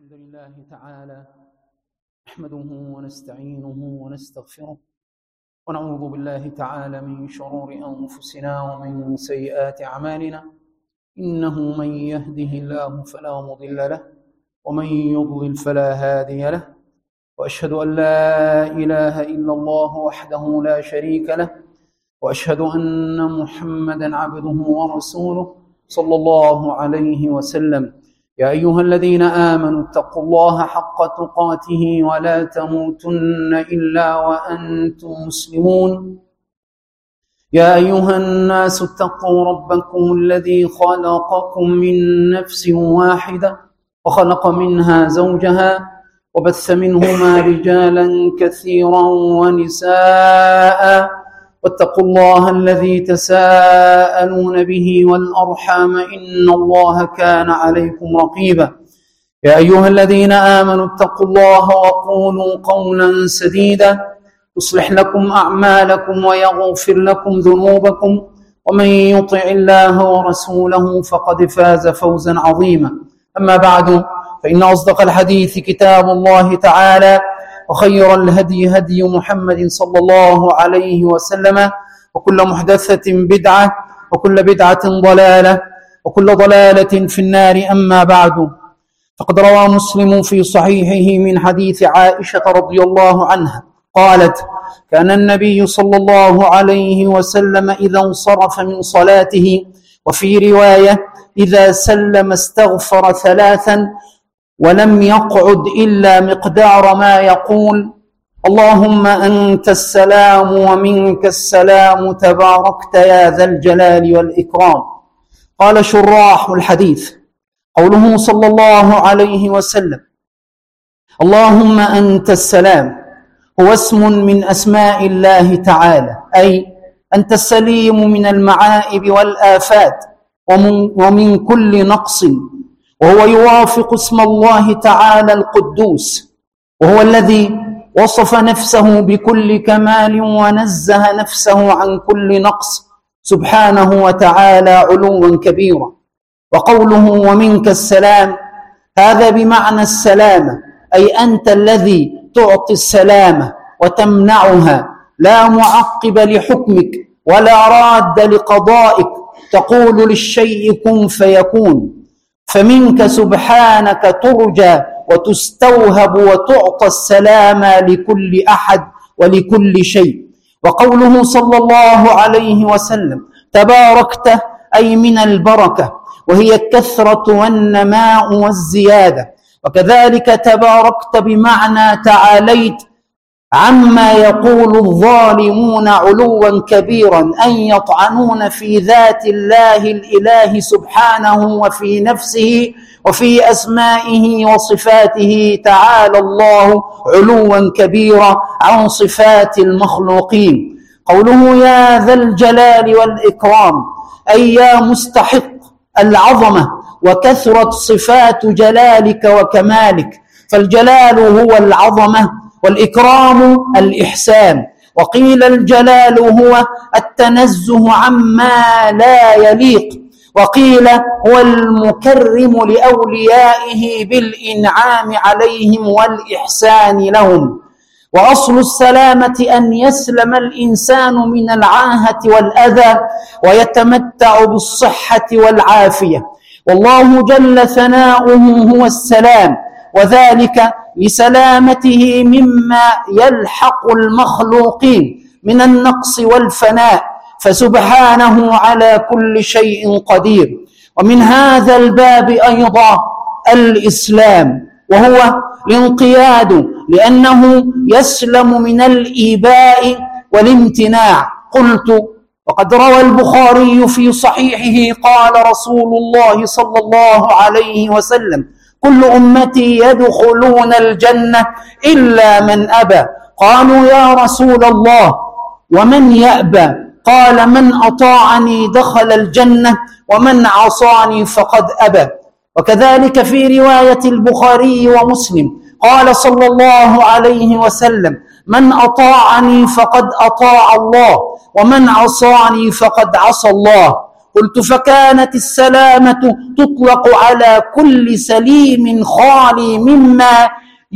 الحمد لله تعالى نحمده ونستعينه ونستغفره ونعوذ بالله تعالى من شرور أنفسنا ومن سيئات أعمالنا، إنه من يهده الله فلا مضل له ومن يضلل فلا هادي له، وأشهد أن لا إله إلا الله وحده لا شريك له، وأشهد أن محمدا عبده ورسوله صلى الله عليه وسلم. يا أيها الذين آمنوا اتقوا الله حق تقاته ولا تموتن إلا وأنتم مسلمون. يا أيها الناس اتقوا ربكم الذي خلقكم من نفس واحدة وخلق منها زوجها وبث منهما رجالا كثيرا ونساء، واتقوا الله الذي تساءلون به والأرحام إن الله كان عليكم رقيبا. يا أيها الذين آمنوا اتقوا الله وقولوا قولا سديدا يصلح لكم أعمالكم ويغفر لكم ذنوبكم، ومن يطع الله ورسوله فقد فاز فوزا عظيما. أما بعد، فإن أصدق الحديث كتاب الله تعالى، وخير الهدي هدي محمد صلى الله عليه وسلم، وكل محدثة بدعة وكل بدعة ضلالة وكل ضلالة في النار. أما بعد، فقد روى مسلم في صحيحه من حديث عائشة رضي الله عنها قالت: كان النبي صلى الله عليه وسلم إذا انصرف من صلاته، وفي رواية إذا سلم استغفر ثلاثا ولم يقعد إلا مقدار ما يقول: اللهم أنت السلام ومنك السلام تباركت يا ذا الجلال والإكرام. قال شراح الحديث: قوله صلى الله عليه وسلم اللهم أنت السلام هو اسم من أسماء الله تعالى، أي أنت السليم من المعائب والآفات ومن كل نقص، وهو يوافق اسم الله تعالى القدوس، وهو الذي وصف نفسه بكل كمال ونزه نفسه عن كل نقص سبحانه وتعالى علوا كبيرا. وقوله ومنك السلام هذا بمعنى السلامة، أي أنت الذي تعطي السلامة وتمنعها، لا معقب لحكمك ولا راد لقضائك، تقول للشيء كن فيكون. فمنك سبحانك ترجى وتستوهب وتعطى السلام لكل أحد ولكل شيء. وقوله صلى الله عليه وسلم تباركت أي من البركة، وهي الكثرة والنماء والزيادة. وكذلك تباركت بمعنى تعاليت عما يقول الظالمون علوا كبيرا، أن يطعنون في ذات الله الإله سبحانه وفي نفسه وفي أسمائه وصفاته، تعالى الله علوا كبيرا عن صفات المخلوقين. قوله يا ذا الجلال والإكرام أي يا مستحق العظمة وكثرة صفات جلالك وكمالك، فالجلال هو العظمة والإكرام الإحسان. وقيل الجلال هو التنزه عما لا يليق، وقيل هو المكرم لأوليائه بالإنعام عليهم والإحسان لهم. وأصل السلامة أن يسلم الإنسان من العاهة والأذى ويتمتع بالصحة والعافية، والله جل ثناؤه هو السلام، وذلك لسلامته مما يلحق المخلوقين من النقص والفناء، فسبحانه على كل شيء قدير. ومن هذا الباب أيضا الإسلام، وهو الانقياد، لأنه يسلم من الإيباء والامتناع. قلت: وقد روى البخاري في صحيحه قال رسول الله صلى الله عليه وسلم: كل أمتي يدخلون الجنة إلا من أبى. قالوا يا رسول الله ومن يأبى؟ قال من أطاعني دخل الجنة ومن عصاني فقد أبى. وكذلك في رواية البخاري ومسلم قال صلى الله عليه وسلم: من أطاعني فقد أطاع الله ومن عصاني فقد عصى الله. قلت: فكانت السلامة تطلق على كل سليم خالي مما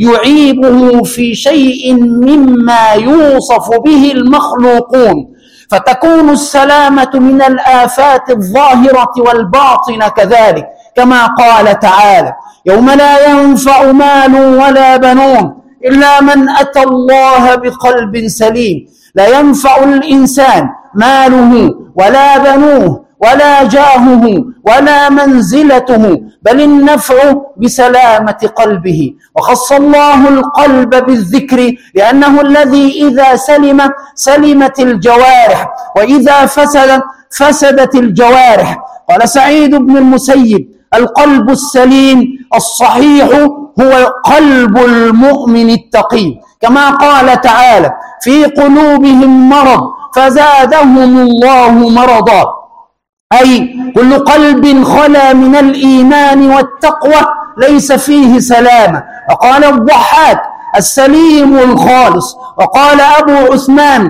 يعيبه في شيء مما يوصف به المخلوقون، فتكون السلامة من الآفات الظاهرة والباطنة كذلك، كما قال تعالى: يوم لا ينفع مال ولا بنون إلا من أتى الله بقلب سليم. لا ينفع الإنسان ماله ولا بنوه ولا جاهه ولا منزلته، بل النفع بسلامة قلبه. وخص الله القلب بالذكر لأنه الذي إذا سلم سلمت الجوارح، وإذا فسدت الجوارح. قال سعيد بن المسيب: القلب السليم الصحيح هو قلب المؤمن التقي، كما قال تعالى: في قلوبهم مرض فزادهم الله مرضا، أي كل قلب خلا من الإيمان والتقوى ليس فيه سلامة. وقال الضحاك: السليم الخالص. وقال أبو عثمان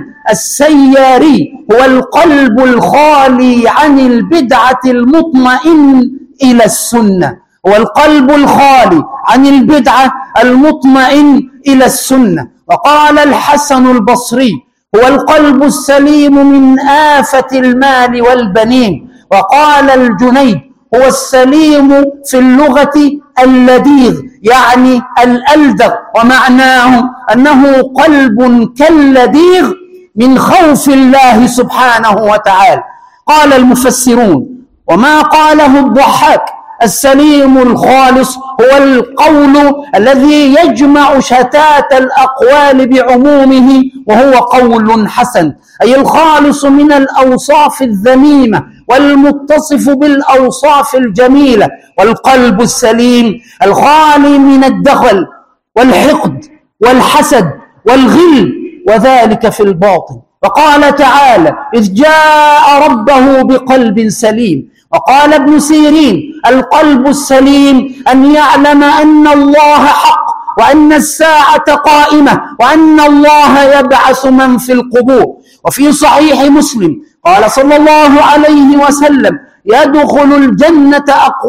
السياري: هو القلب الخالي عن البدعة المطمئن إلى السنة. هو القلب الخالي عن البدعة المطمئن إلى السنة. وقال الحسن البصري: هو القلب السليم من آفة المال والبنين. وقال الجنيد: هو السليم في اللغة اللذيذ، يعني الألدغ، ومعناه أنه قلب كاللذيذ من خوف الله سبحانه وتعالى. قال المفسرون: وما قاله الضحاك السليم الخالص هو القول الذي يجمع شتات الأقوال بعمومه، وهو قول حسن، أي الخالص من الأوصاف الذميمة والمتصف بالأوصاف الجميلة. والقلب السليم الخالي من الدغل والحقد والحسد والغل، وذلك في الباطن. وقال تعالى: إذ جاء ربه بقلب سليم. وقال ابن سيرين: القلب السليم أن يعلم أن الله حق، وأن الساعة قائمة، وأن الله يبعث من في القبور. وفي صحيح مسلم قال صلى الله عليه وسلم: يدخل الجنة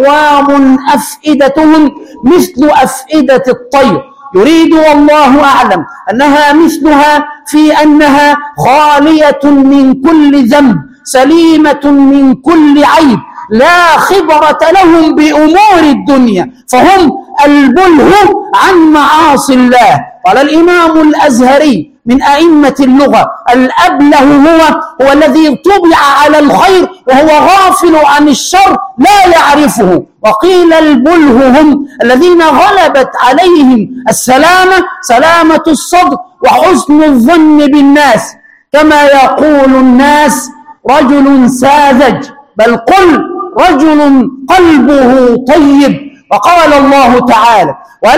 أقوام أفئدتهم مثل أفئدة الطير، يريد والله أعلم أنها مثلها في أنها خالية من كل ذنب، سليمة من كل عيب، لا خبرة لهم بأمور الدنيا، فهم البله عن معاصي الله. قال الإمام الأزهري من أئمة اللغة: الأبله هو الذي طبع على الخير وهو غافل عن الشر لا يعرفه. وقيل البله هم الذين غلبت عليهم السلامة، سلامة الصدر وحسن الظن بالناس، كما يقول الناس: رجل ساذج، بل قل رجل قلبه طيب. وقال الله تعالى: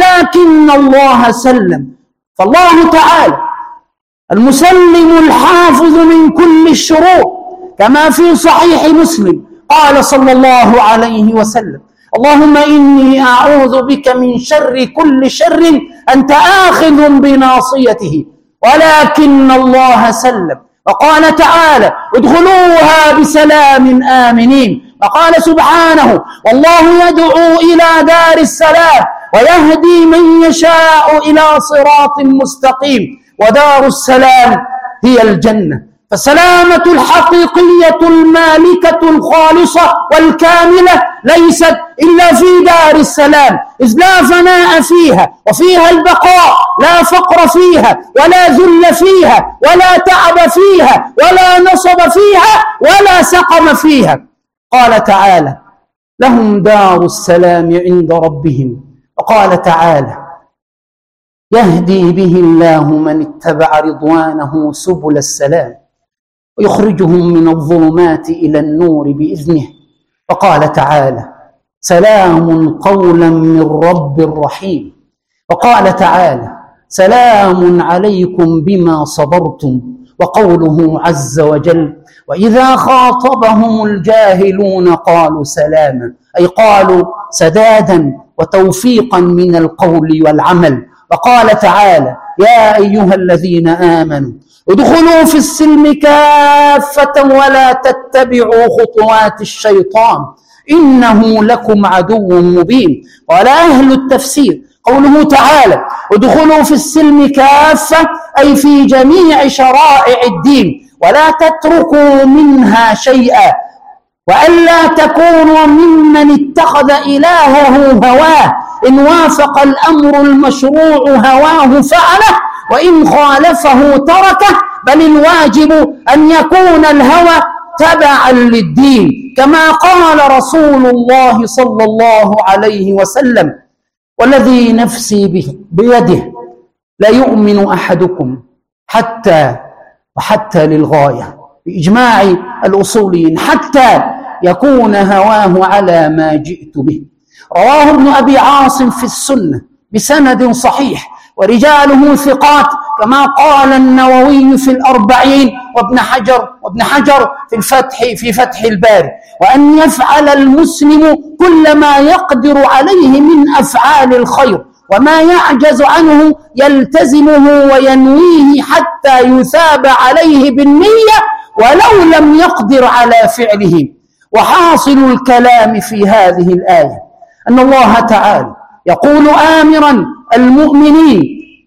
ولكن الله سلم. فالله تعالى المسلم الحافظ من كل الشرور، كما في صحيح مسلم قال صلى الله عليه وسلم: اللهم إني أعوذ بك من شر كل شر أنت آخذ بناصيته، ولكن الله سلم. وقال تعالى: ادخلوها بسلام آمنين. وقال سبحانه: والله يدعو إلى دار السلام ويهدي من يشاء إلى صراط مستقيم، ودار السلام هي الجنة. فالسلامة الحقيقية المالكة الخالصة والكاملة ليست إلا في دار السلام، إذ لا فناء فيها، وفيها البقاء، لا فقر فيها ولا ذل فيها ولا تعب فيها ولا نصب فيها ولا سقم فيها. قال تعالى: لهم دار السلام عند ربهم. وقال تعالى: يهدي به الله من اتبع رضوانه سبل السلام ويخرجهم من الظلمات إلى النور بإذنه. وقال تعالى: سلام قولا من رب رحيم. وقال تعالى: سلام عليكم بما صبرتم. وقوله عز وجل: وإذا خاطبهم الجاهلون قالوا سلاما، أي قالوا سدادا وتوفيقا من القول والعمل. وقال تعالى: يا أيها الذين آمنوا ادخلوا في السلم كافة ولا تتبعوا خطوات الشيطان إنه لكم عدو مبين. قال أهل التفسير قوله تعالى ادخلوا في السلم كافة أي في جميع شرائع الدين ولا تتركوا منها شيئا، وألا تكونوا ممن اتخذ إلهه هواه، إن وافق الأمر المشروع هواه فعله وإن خالفه تركه، بل الواجب أن يكون الهوى تبعا للدين، كما قال رسول الله صلى الله عليه وسلم: والذي نفسي بيده لا يؤمن أحدكم حتى للغاية بإجماع الأصوليين حتى يكون هواه على ما جئت به. رواه ابن أبي عاصم في السنة بسند صحيح ورجاله ثقات، كما قال النووي في الأربعين وابن حجر في فتح الباري. وأن يفعل المسلم كل ما يقدر عليه من أفعال الخير، وما يعجز عنه يلتزمه وينويه حتى يثاب عليه بالنية ولو لم يقدر على فعله. وحاصل الكلام في هذه الآية أن الله تعالى يقول آمرا المؤمنين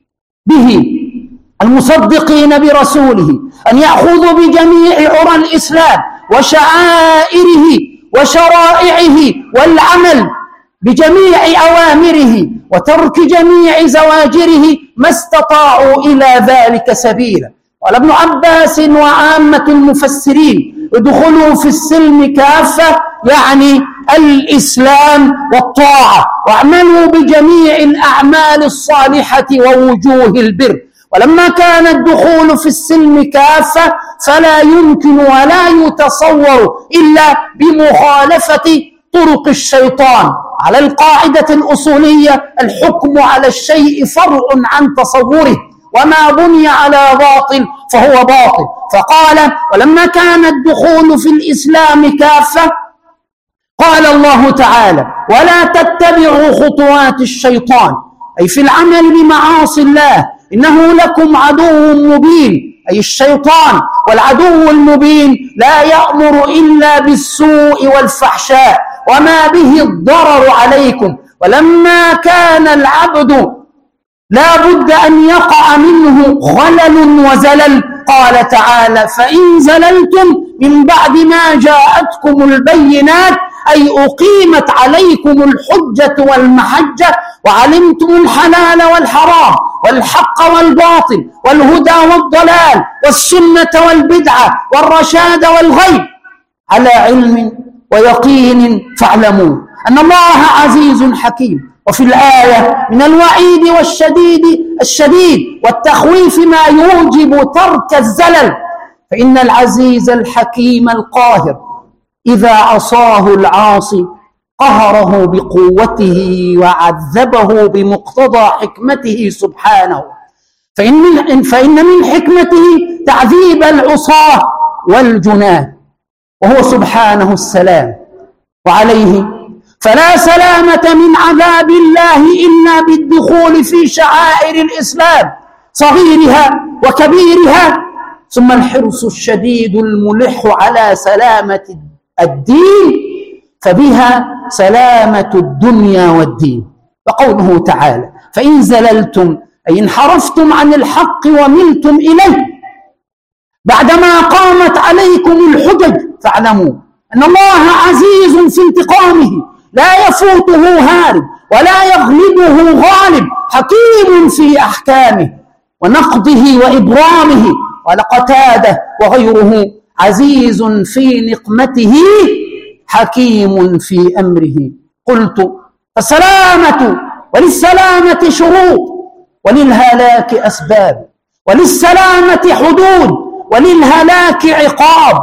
به المصدقين برسوله أن يأخذوا بجميع عرى الإسلام وشعائره وشرائعه والعمل بجميع أوامره وترك جميع زواجره ما استطاعوا إلى ذلك سبيلا. قال ابن عباس وعامة المفسرين: ادخلوا في السلم كافة، يعني الإسلام والطاعة، واعملوا بجميع الأعمال الصالحة ووجوه البر. ولما كان الدخول في السلم كافة فلا يمكن ولا يتصور إلا بمخالفة طرق الشيطان. على القاعدة الأصولية: الحكم على الشيء فرع عن تصوره، وما بني على باطل فهو باطل. فقال: ولما كان الدخول في الإسلام كافة، قال الله تعالى: ولا تتبعوا خطوات الشيطان، أي في العمل بمعاصي الله، إنه لكم عدو مبين، أي الشيطان. والعدو المبين لا يأمر إلا بالسوء والفحشاء وما به الضرر عليكم. ولما كان العبد لا بد أن يقع منه خلل وزلل، قال تعالى: فإن زللتم من بعد ما جاءتكم البينات، أي أقيمت عليكم الحجة والمحجة، وعلمتم الحلال والحرام والحق والباطل والهدى والضلال والسنة والبدعة والرشاد والغي على علم ويقين، فاعلموا أن الله عزيز حكيم. وفي الآية من الوعيد الشديد والتخويف ما يوجب ترك الزلل، فإن العزيز الحكيم القاهر إذا عصاه العاصي قهره بقوته وعذبه بمقتضى حكمته سبحانه، فإن من حكمته تعذيب العصاة والجناه، وهو سبحانه السلام. وعليه فلا سلامة من عذاب الله إلا بالدخول في شعائر الإسلام صغيرها وكبيرها، ثم الحرص الشديد الملح على سلامة الدين، فبها سلامة الدنيا والدين. وقوله تعالى: فإن زللتم، أي انحرفتم عن الحق وملتم إليه بعدما قامت عليكم الحجج، فاعلموا أن الله عزيز في انتقامه، لا يفوته هارب ولا يغلبه غالب، حكيم في أحكامه ونقضه وإبرامه. قال قتادة وغيره: عزيز في نقمته حكيم في أمره. قلت: فالسلامة وللسلامة شروط، وللهلاك أسباب، وللسلامة حدود، وللهلاك عقاب،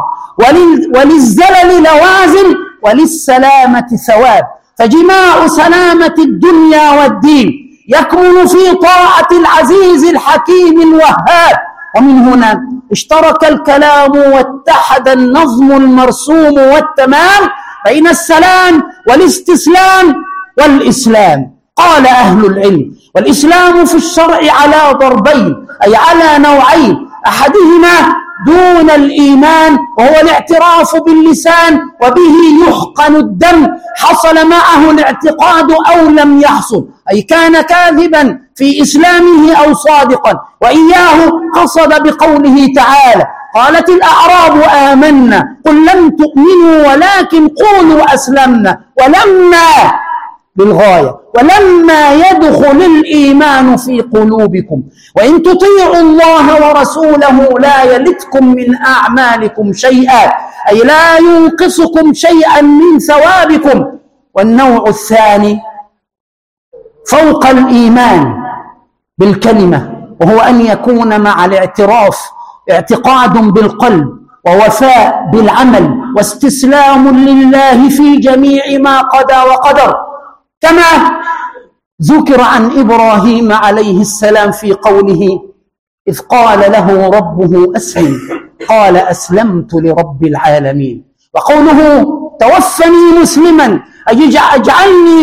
وللزلل لوازم، وللسلامة ثواب. فجماع سلامة الدنيا والدين يكمن في طاعة العزيز الحكيم الوهاب. ومن هنا اشترك الكلام واتحد النظم المرسوم والتمام بين السلام والاستسلام والإسلام. قال أهل العلم: والإسلام في الشرع على ضربين، أي على نوعين: أحدهما دون الإيمان وهو الاعتراف باللسان وبه يحقن الدم، حصل معه الاعتقاد أو لم يحصل، أي كان كاذبا في إسلامه أو صادقا. وإياه قصد بقوله تعالى: قالت الأعراب آمنا قل لم تؤمنوا ولكن قولوا أسلمنا ولما بالغاية ولما يدخل الإيمان في قلوبكم وإن تطيعوا الله ورسوله لا يلتكم من أعمالكم شيئا، أي لا ينقصكم شيئا من ثوابكم. والنوع الثاني فوق الإيمان بالكلمة، وهو أن يكون مع الاعتراف اعتقاد بالقلب ووفاء بالعمل واستسلام لله في جميع ما قضى وقدر، كما ذكر عن إبراهيم عليه السلام في قوله: إذ قال له ربه أسلم قال أسلمت لرب العالمين. وقوله: توفني مسلما، أي اجعلني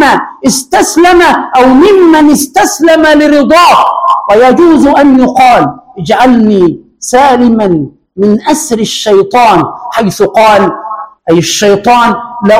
ممن استسلم لرضاه. ويجوز أن يقال: اجعلني سالما من أسر الشيطان، حيث قال: أي الشيطان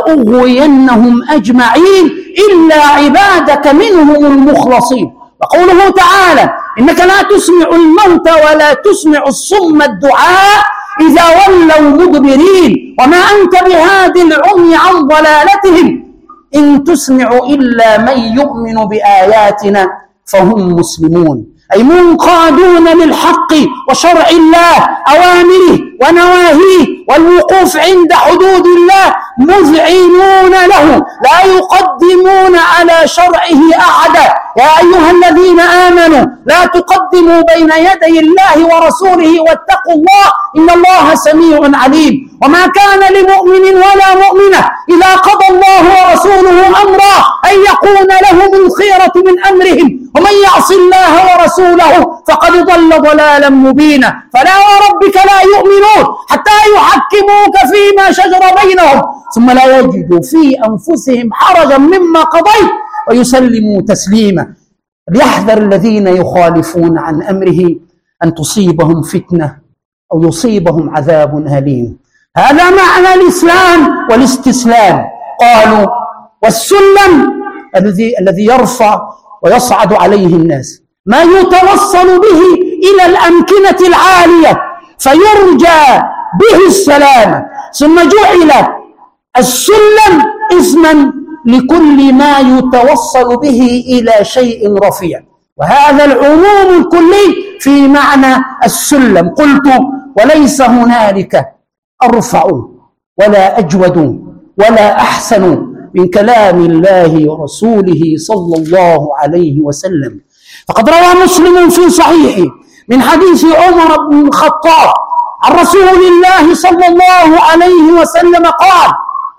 لأغوينهم أجمعين إلا عبادك منهم المخلصين. وقوله تعالى: إنك لا تسمع الموتى ولا تسمع الصم الدعاء إذا ولوا مدبرين وما أنت بهاد العمي عن ضلالتهم إن تسمع إلا من يؤمن بآياتنا فهم مسلمون، أي منقادون للحق وشرع الله، أوامره ونواهيه، والوقوف عند حدود الله، مذعنون له لا يقدمون على شرعه أحدا. يا أيها الذين آمنوا لا تقدموا بين يدي الله ورسوله واتقوا الله إن الله سميع عليم. وما كان لمؤمن ولا مؤمنة إذا قضى الله ورسوله أمرا أن يكون لهم الخيرة من أمرهم ومن يعص الله ورسوله فقد ضل ضلالا مبينا. فلا وربك لا يؤمنون حتى يحكموك فيما شجر بينهم ثم لا يجدوا في أنفسهم حرجا مما قضيت ويسلموا تسليما. ليحذر الذين يخالفون عن أمره أن تصيبهم فتنة أو يصيبهم عذاب أليم. هذا معنى الإسلام والاستسلام. قالوا: والسلم الذي يرفع ويصعد عليه الناس، ما يتوصل به إلى الأمكنة العالية فيرجى به السلامة. ثم جعل السلم اسما لكل ما يتوصل به إلى شيء رفيع، وهذا العموم الكلي في معنى السلم. قلت: وليس هنالك أرفع ولا أجود ولا أحسن من كلام الله ورسوله صلى الله عليه وسلم. فقد روى مسلم في صحيحه من حديث عمر بن الخطاب عن رسول الله صلى الله عليه وسلم قال: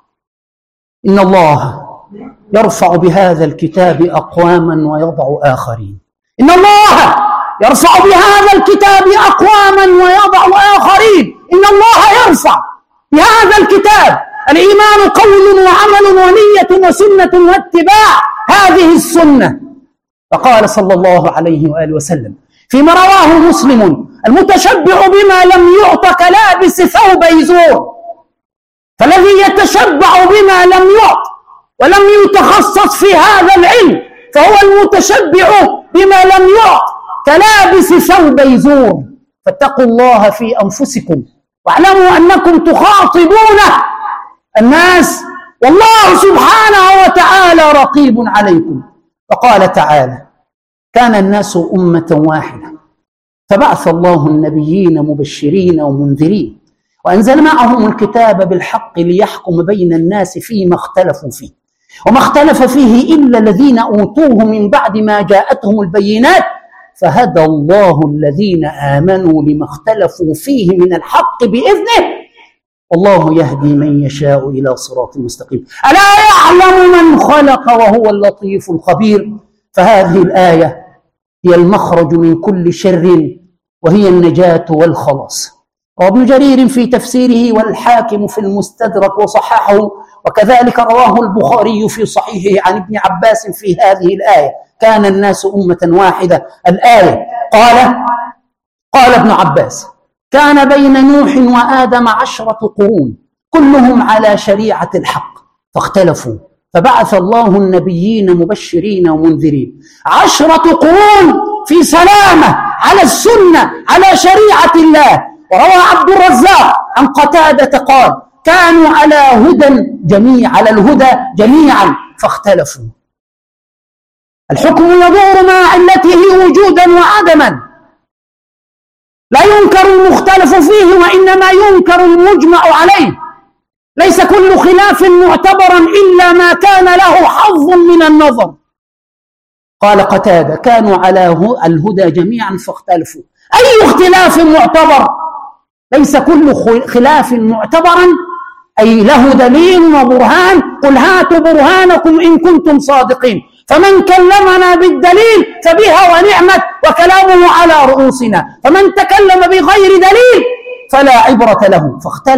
إن الله يرفع بهذا الكتاب أقواما ويضع آخرين. إن الله يرفع بهذا الكتاب أقواما ويضع آخرين. إن الله يرفع بهذا الكتاب. الإيمان قول وعمل ونية وسنة واتباع هذه السنة. فقال صلى الله عليه وآله وسلم فيما رواه مسلم: المتشبع بما لم يعط كلابس ثوب يزور. فالذي يتشبع بما لم يعط ولم يتخصص في هذا العلم فهو المتشبع بما لم يعط كلابس ثوب يزور. فاتقوا الله في أنفسكم واعلموا أنكم تخاطبون الناس والله سبحانه وتعالى رقيب عليكم. فقال تعالى: كان الناس أمة واحدة فبعث الله النبيين مبشرين ومنذرين وأنزل معهم الكتاب بالحق ليحكم بين الناس فيما اختلفوا فيه وما اختلف فيه إلا الذين أوتوه من بعد ما جاءتهم البينات فهدى الله الذين آمنوا لما اختلفوا فيه من الحق بإذنه والله يهدي من يشاء إلى صراط مستقيم. ألا يعلم من خلق وهو اللطيف الخبير. فهذه الآية هي المخرج من كل شر وهي النجاة والخلاص. وابن جرير في تفسيره والحاكم في المستدرك وصححه، وكذلك رواه البخاري في صحيحه عن ابن عباس في هذه الآية: كان الناس أمة واحدة. الآية قال: قال ابن عباس: كان بين نوح وآدم 10 قرون كلهم على شريعة الحق فاختلفوا، فبعث الله النبيين مبشرين ومنذرين. 10 قرون في سلامة على السنة على شريعة الله. وروى عبد الرزاق عن قتادة قال: كانوا على الهدى جميعا فاختلفوا. الحكم يدور مع علته وجودا وعدما، لا ينكر المختلف فيه وإنما ينكر المجمع عليه. ليس كل خلاف معتبرا إلا ما كان له حظ من النظر. قال قتادة: كانوا على الهدى جميعا فاختلفوا. أي اختلاف معتبر؟ ليس كل خلاف معتبرا أي له دليل وبرهان. قل هاتوا برهانكم إن كنتم صادقين. فمن كلمنا بالدليل فبها ونعمت وكلامه على رؤوسنا، فمن تكلم بغير دليل فلا عبرة له.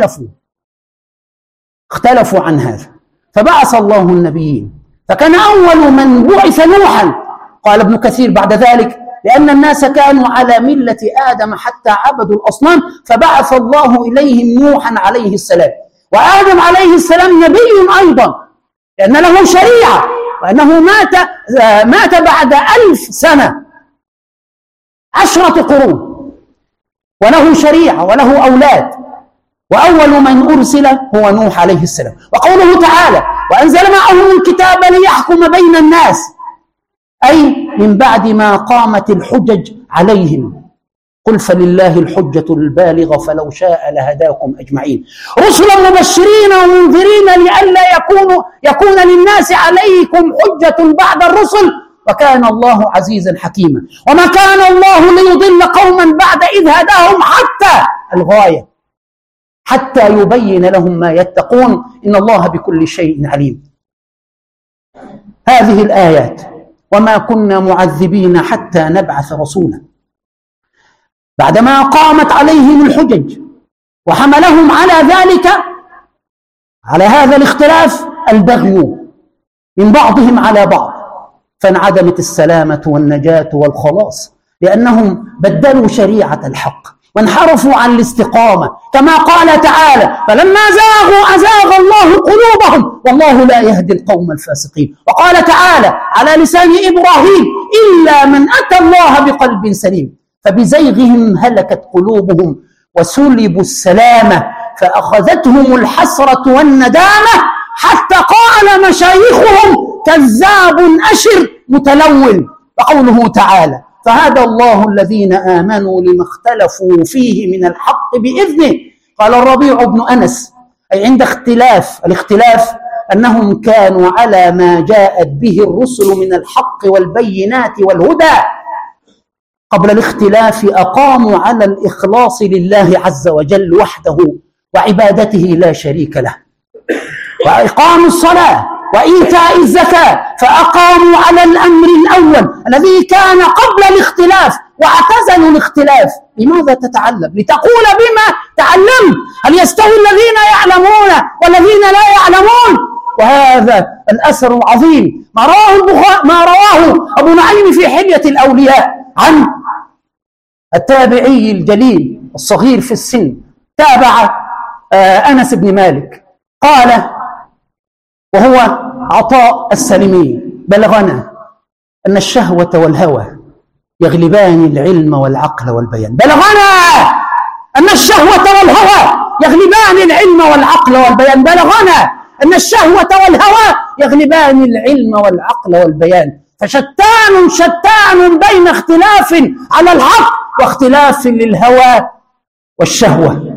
اختلفوا عن هذا، فبعث الله النبيين، فكان أول من بعث نوحا. قال ابن كثير بعد ذلك: لأن الناس كانوا على ملة آدم حتى عبدوا الأصنام، فبعث الله إليهم نوحا عليه السلام. وآدم عليه السلام نبي أيضا، لأن له شريعة، وأنه مات بعد 1000 سنة، 10 قرون، وله شريعة وله أولاد. وأول من أرسل هو نوح عليه السلام. وقوله تعالى: وأنزل معهم الكتاب ليحكم بين الناس، أي من بعد ما قامت الحجج عليهم. قل فلله الحجة البالغة فلو شاء لهداكم أجمعين. رسلا مبشرين ومنذرين لئلا يكون للناس عليكم حجة بعد الرسل، وكان الله عزيزا حكيما. وما كان الله ليضل قوما بعد إذ هداهم حتى الغاية، حتى يبين لهم ما يتقون، إن الله بكل شيء عليم. هذه الآيات: وما كنا معذبين حتى نبعث رسولا، بعدما قامت عليهم الحجج وحملهم على ذلك، على هذا الاختلاف، البغي من بعضهم على بعض، فانعدمت السلامة والنجاة والخلاص، لأنهم بدلوا شريعة الحق وانحرفوا عن الاستقامة، كما قال تعالى: فلما زاغوا أزاغ الله قلوبهم والله لا يهدي القوم الفاسقين. وقال تعالى على لسان إبراهيم: إلا من أتى الله بقلب سليم. فبزيغهم هلكت قلوبهم وسلبوا السلامة، فأخذتهم الحسرة والندامة، حتى قال مشايخهم: كذاب أشر متلون. وقوله تعالى: فهدى الله الذين آمنوا لما اختلفوا فيه من الحق بإذنه. قال الربيع بن أنس: أي عند الاختلاف أنهم كانوا على ما جاءت به الرسل من الحق والبينات والهدى. قبل الاختلاف أقاموا على الإخلاص لله عز وجل وحده وعبادته لا شريك له، وإقاموا الصلاة وإيتاء الزكاة، فأقاموا على الأمر الأول الذي كان قبل الاختلاف واعتزلوا الاختلاف. لماذا تتعلم؟ لتقول بما تعلمت. هل يستوي الذين يعلمون والذين لا يعلمون؟ وهذا الأثر العظيم ما رواه أبو نعيم في حلية الأولياء عن التابعي الجليل الصغير في السن، تابع أنس بن مالك، قال وهو عطاء السلمي: بلغنا أن الشهوة والهوى يغلبان العلم والعقل والبيان. بلغنا أن الشهوة والهوى يغلبان العلم والعقل والبيان. بلغنا أن الشهوة والهوى يغلبان العلم والعقل والبيان. فشتان بين اختلاف على الحق واختلاف للهوى والشهوة.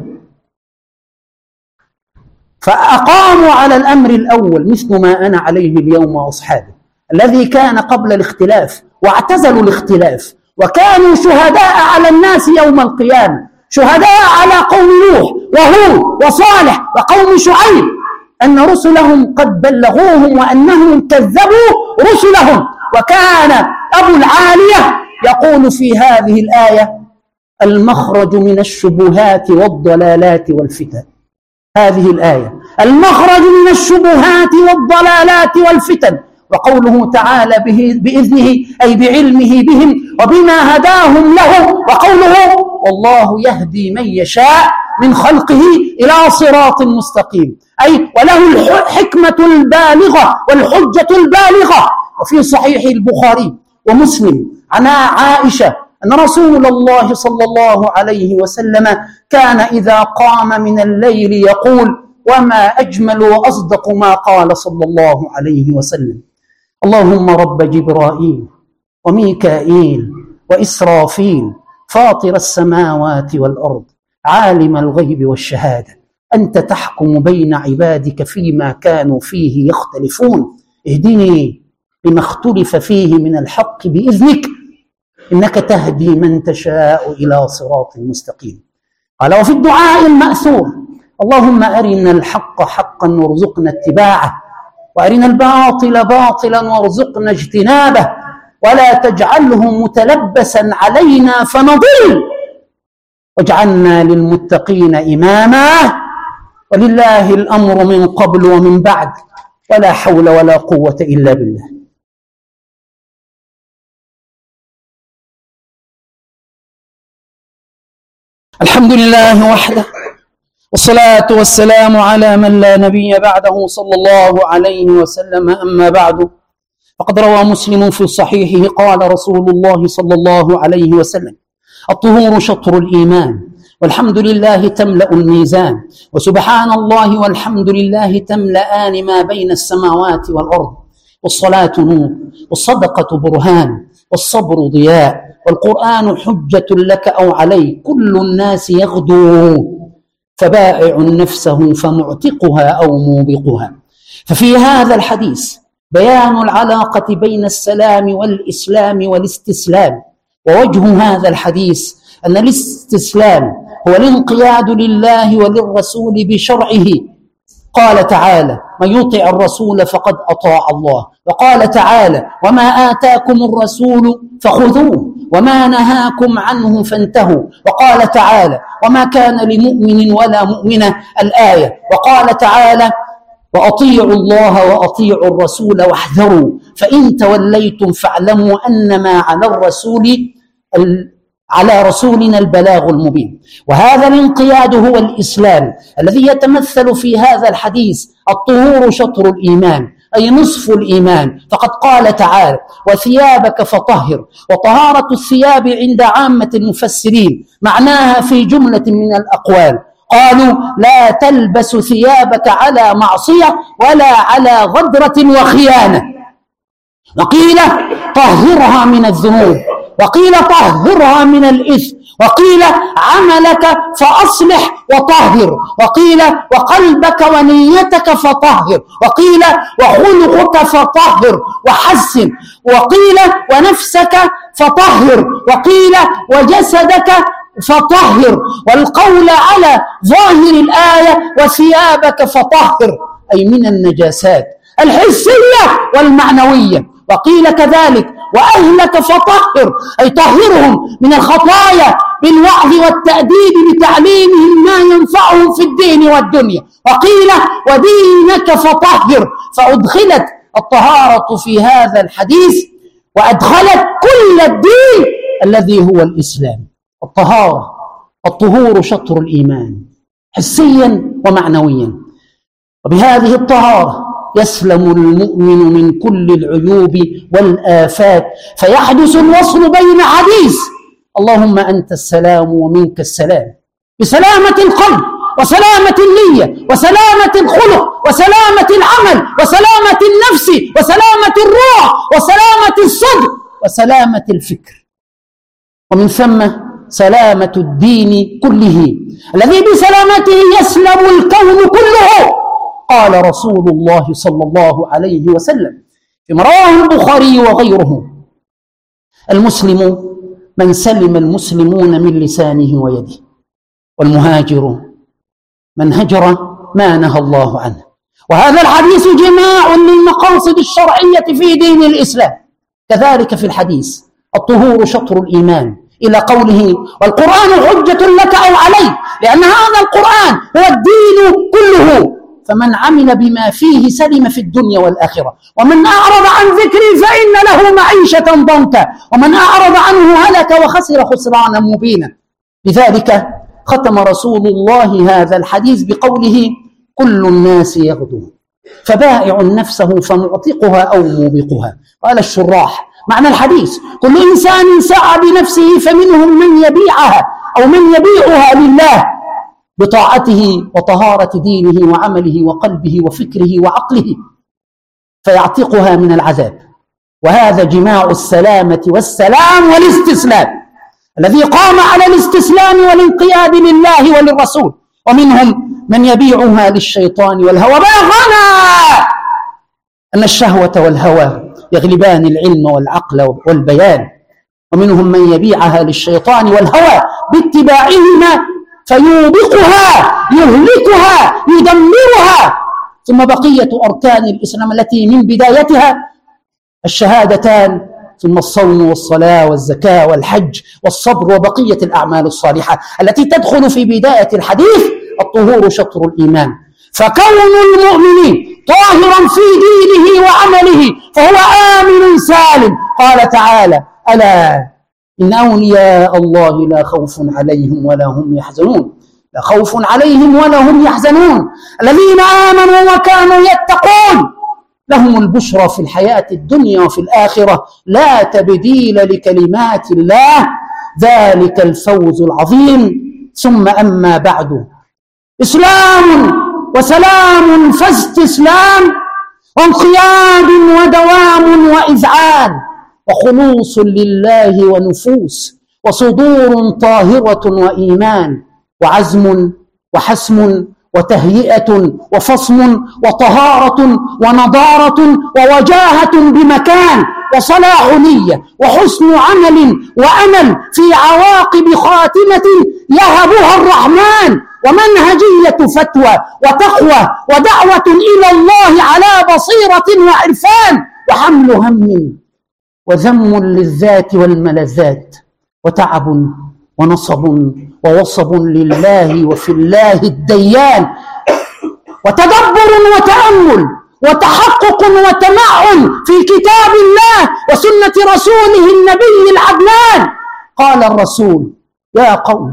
فأقاموا على الأمر الأول مثل ما أنا عليه اليوم وأصحابي، الذي كان قبل الاختلاف، واعتزلوا الاختلاف، وكانوا شهداء على الناس يوم القيامة، شهداء على قوم نوح وهود وصالح وقوم شعيب أن رسلهم قد بلغوهم وأنهم كذبوا رسلهم. وكان أبو العالية يقول في هذه الآية: المخرج من الشبهات والضلالات والفتن. هذه الآية: المخرج من الشبهات والضلالات والفتن. وقوله تعالى: بإذنه أي بعلمه بهم وبما هداهم له. وقوله: والله يهدي من يشاء من خلقه إلى صراط مستقيم، أي وله الحكمة البالغة والحجة البالغة. وفي صحيح البخاري ومسلم عن عائشة أن رسول الله صلى الله عليه وسلم كان إذا قام من الليل يقول: وما أجمل وأصدق ما قال صلى الله عليه وسلم: اللهم رب جبرائيل وميكائيل وإسرافيل فاطر السماوات والأرض عالم الغيب والشهادة أنت تحكم بين عبادك فيما كانوا فيه يختلفون اهدني لما اختلف فيه من الحق بإذنك إنك تهدي من تشاء إلى صراط مستقيم. قال: وفي الدعاء المأثور: اللهم أرنا الحق حقا وارزقنا اتباعه، وأرنا الباطل باطلا وارزقنا اجتنابه، ولا تجعله متلبسا علينا فنضل، واجعلنا للمتقين إماما، ولله الأمر من قبل ومن بعد، ولا حول ولا قوة إلا بالله. الحمد لله وحده، والصلاة والسلام على من لا نبي بعده صلى الله عليه وسلم. أما بعد، فقد روى مسلم في صحيحه قال رسول الله صلى الله عليه وسلم: الطهور شطر الإيمان، والحمد لله تملأ الميزان، وسبحان الله والحمد لله تملأان ما بين السماوات والأرض. والصلاة نور، والصدقة برهان، والصبر ضياء، والقرآن حجة لك أو عليك. كل الناس يغدو فبائع نفسه فمعتقها أو موبقها. ففي هذا الحديث بيان العلاقة بين السلام والإسلام والاستسلام. ووجه هذا الحديث أن الاستسلام هو الانقياد لله وللرسول بشرعه. قال تعالى: من يطع الرسول فقد أطاع الله. وقال تعالى: وما آتاكم الرسول فخذوه وما نهاكم عنه فانتهوا. وقال تعالى: وما كان لمؤمن ولا مؤمنة، الآية. وقال تعالى: وأطيعوا الله وأطيعوا الرسول واحذروا فإن توليتم فاعلموا أنما على رسولنا البلاغ المبين. وهذا الانقياد هو الإسلام الذي يتمثل في هذا الحديث. الطهور شطر الإيمان، أي نصف الإيمان. فقد قال تعالى: وثيابك فطهر. وطهارة الثياب عند عامة المفسرين معناها في جملة من الأقوال. قالوا: لا تلبس ثيابك على معصية ولا على غدرة وخيانة. وقيل: طهرها من الذنوب، وقيل: طهرها من الإثم، وقيل: عملك فأصلح وطهر، وقيل: وقلبك ونيتك فطهر، وقيل: وخلقك فطهر وحسن، وقيل: ونفسك فطهر، وقيل: وجسدك فطهر. والقول على ظاهر الآية: وثيابك فطهر، أي من النجاسات الحسية والمعنوية. وقيل كذلك: وأهلك فطهر، أي طهرهم من الخطايا بالوعظ والتأديب بتعليمهم ما ينفعهم في الدين والدنيا. وقيل: ودينك فطهر. فأدخلت الطهارة في هذا الحديث وأدخلت كل الدين الذي هو الإسلام. الطهور شطر الإيمان حسيا ومعنويا. وبهذه الطهارة يسلم المؤمن من كل العيوب والآفات، فيحدث الوصل بين حديث: اللهم أنت السلام ومنك السلام، بسلامة القلب وسلامة النية وسلامة الخلق وسلامة العمل وسلامة النفس وسلامة الروح وسلامة الصدر وسلامة الفكر، ومن ثم سلامة الدين كله الذي بسلامته يسلم الكون كله. قال رسول الله صلى الله عليه وسلم فيما رواه البخاري وغيره: المسلم من سلم المسلمون من لسانه ويده، والمهاجر من هجر ما نهى الله عنه. وهذا الحديث جماع للمقاصد الشرعية في دين الإسلام. كذلك في الحديث: الطهور شطر الإيمان، إلى قوله: والقرآن حجة لك أو عليك، لأن هذا القرآن هو الدين كله. فمن عمل بما فيه سلم في الدنيا والآخرة، ومن أعرض عن ذكري فإن له معيشة ضنكا، ومن أعرض عنه هلك وخسر خسرانا مبينا. لذلك ختم رسول الله هذا الحديث بقوله: كل الناس يغدو فبائع نفسه فمعتقها أو موبقها. قال الشراح: معنى الحديث: كل إنسان سعى بنفسه فمنهم من يبيعها أو من يبيعها لله بطاعته وطهارة دينه وعمله وقلبه وفكره وعقله فيعتقها من العذاب. وهذا جماع السلامة والسلام والاستسلام الذي قام على الاستسلام والانقياد لله وللرسول. ومنهم من يبيعها للشيطان والهوى. بلغنا أن الشهوة والهوى يغلبان العلم والعقل والبيان. ومنهم من يبيعها للشيطان والهوى باتباعهما فيوبقها يهلكها يدمرها. ثم بقية أركان الإسلام التي من بدايتها الشهادتان، ثم الصوم والصلاة والزكاة والحج والصبر وبقية الأعمال الصالحة التي تدخل في بداية الحديث. الطهور شطر الإيمان، فكون المؤمن طاهرا في دينه وعمله فهو آمن سالم. قال تعالى: ألا إن أولياء الله لا خوف عليهم ولا هم يحزنون. لا خوف عليهم ولا هم يحزنون الذين آمنوا وكانوا يتقون لهم البشرى في الحياة الدنيا وفي الآخرة لا تبديل لكلمات الله ذلك الفوز العظيم. ثم أما بعد، إسلام وسلام فاستسلام وانقياد ودوام وإذعان وخلوص لله ونفوس وصدور طاهرة وإيمان وعزم وحسم وتهيئة وفصم وطهارة ونضارة ووجاهة بمكان وصلاح نية وحسن عمل وأمل في عواقب خاتمة يهبها الرحمن ومنهجية فتوى وتقوى ودعوة إلى الله على بصيرة وعرفان وحمل هم وذم للذات والملذات وتعب ونصب ووصب لله وفي الله الديان وتدبر وتأمل وتحقق وتمعن في كتاب الله وسنة رسوله النبي العدنان. قال الرسول: يا قوم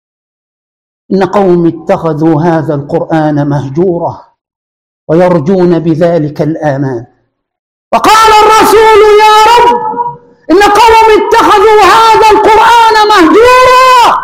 إن قوم اتخذوا هذا القرآن مهجورا ويرجون بذلك الآمان. وقال الرسول: يا رب إن قوم اتخذوا هذا القرآن مهجورا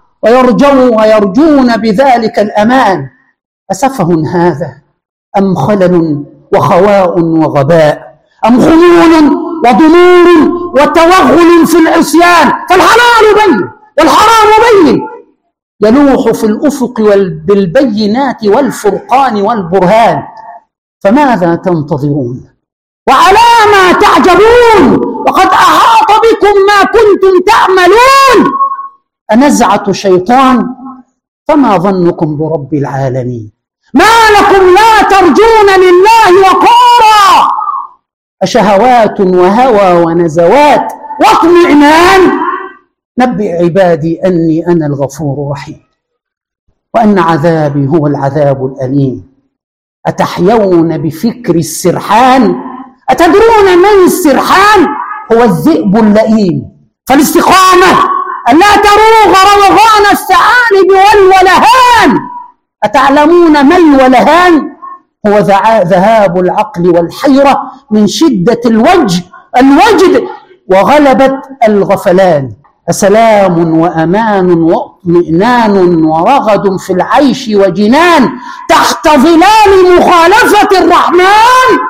ويرجون بذلك الأمان. أسفه هذا أم خلل وخواء وغباء أم خمول وضمور وتوغل في العصيان؟ فالحلال بين والحرام بين يلوح في الأفق بالبينات والفرقان والبرهان. فماذا تنتظرون وعلى ما تعجبون وقد أحاط بكم ما كنتم تعملون؟ أنزعة شيطان؟ فما ظنكم برب العالمين؟ ما لكم لا ترجون لله وقارا؟ أشهوات وهوى ونزوات واطمئنان؟ نبئ عبادي أني أنا الغفور الرحيم وأن عذابي هو العذاب الأليم. أتحيون بفكر السرحان؟ أتدرون من السرحان؟ هو الذئب اللئيم. فالاستقامة ألا تروغ روغان الثعالب والولهان. أتعلمون ما الولهان؟ هو ذهاب العقل والحيرة من شدة الوجد وغلبة الغفلان. أسلام وأمان واطمئنان ورغد في العيش وجنان تحت ظلال مخالفة الرحمن.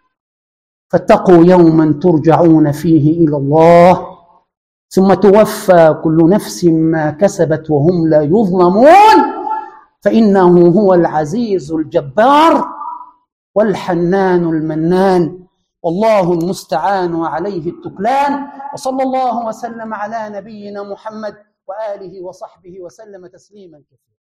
فاتقوا يوما ترجعون فيه إلى الله ثم توفى كل نفس ما كسبت وهم لا يظلمون، فإنه هو العزيز الجبار والحنان المنان، والله المستعان وعليه التكلان. وصلى الله وسلم على نبينا محمد وآله وصحبه وسلم تسليما كثيرا.